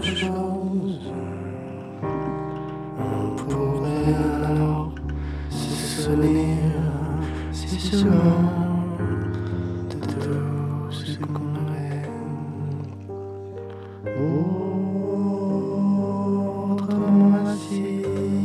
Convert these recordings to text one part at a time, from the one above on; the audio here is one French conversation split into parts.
autre chose. On pourrait alors se souvenir si souvent de tout ce qu'on aurait autrement assis.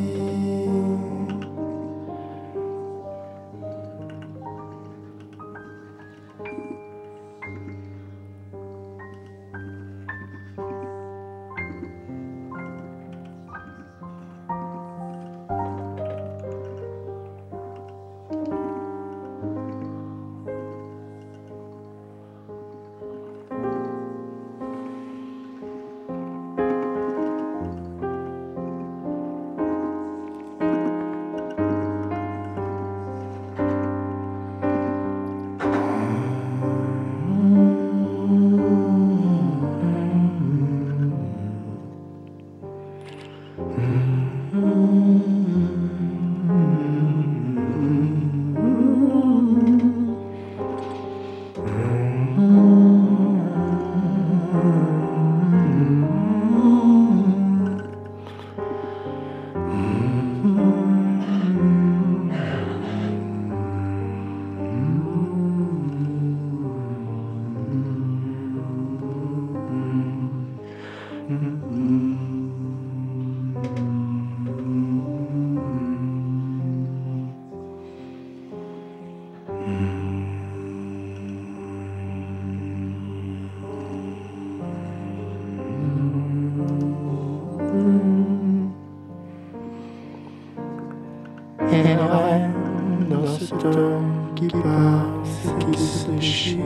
Et vrai, dans ce temps qui passe et qui se déchire,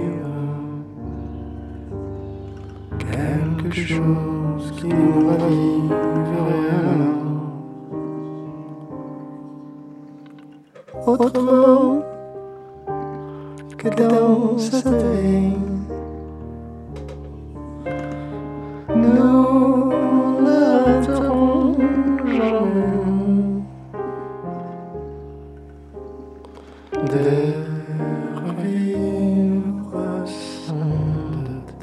quelque chose qui nous raviverait alors. Autrement que dans cette veille, nous n'arrêterons jamais de revivre sans doute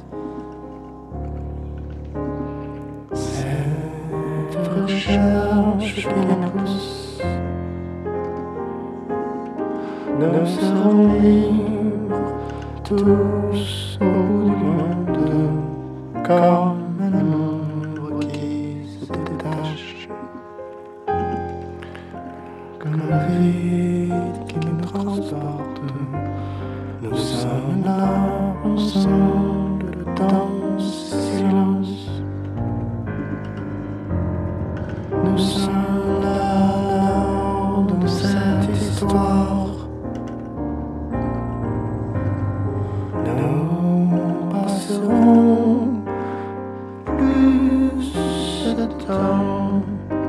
cette recherche qui nous pousse. Nous serons libres tous au bout du monde, comme un ombre qui se détache, comme un vide qui nous transporte. Nous sommes là ensemble dans ce silence. Nous sommes là dans cette histoire. Nous passerons plus de temps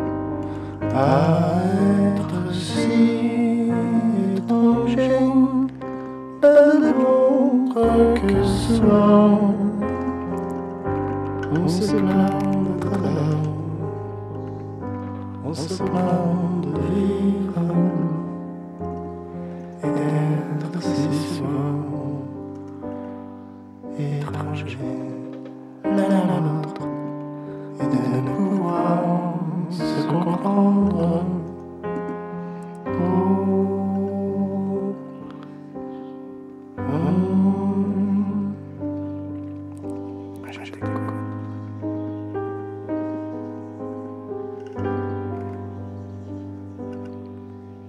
à être si étrangers dans le monde que souvent on se plaint d'être là, on se plaint de vivre et d'être si souvent étranger l'un à l'autre.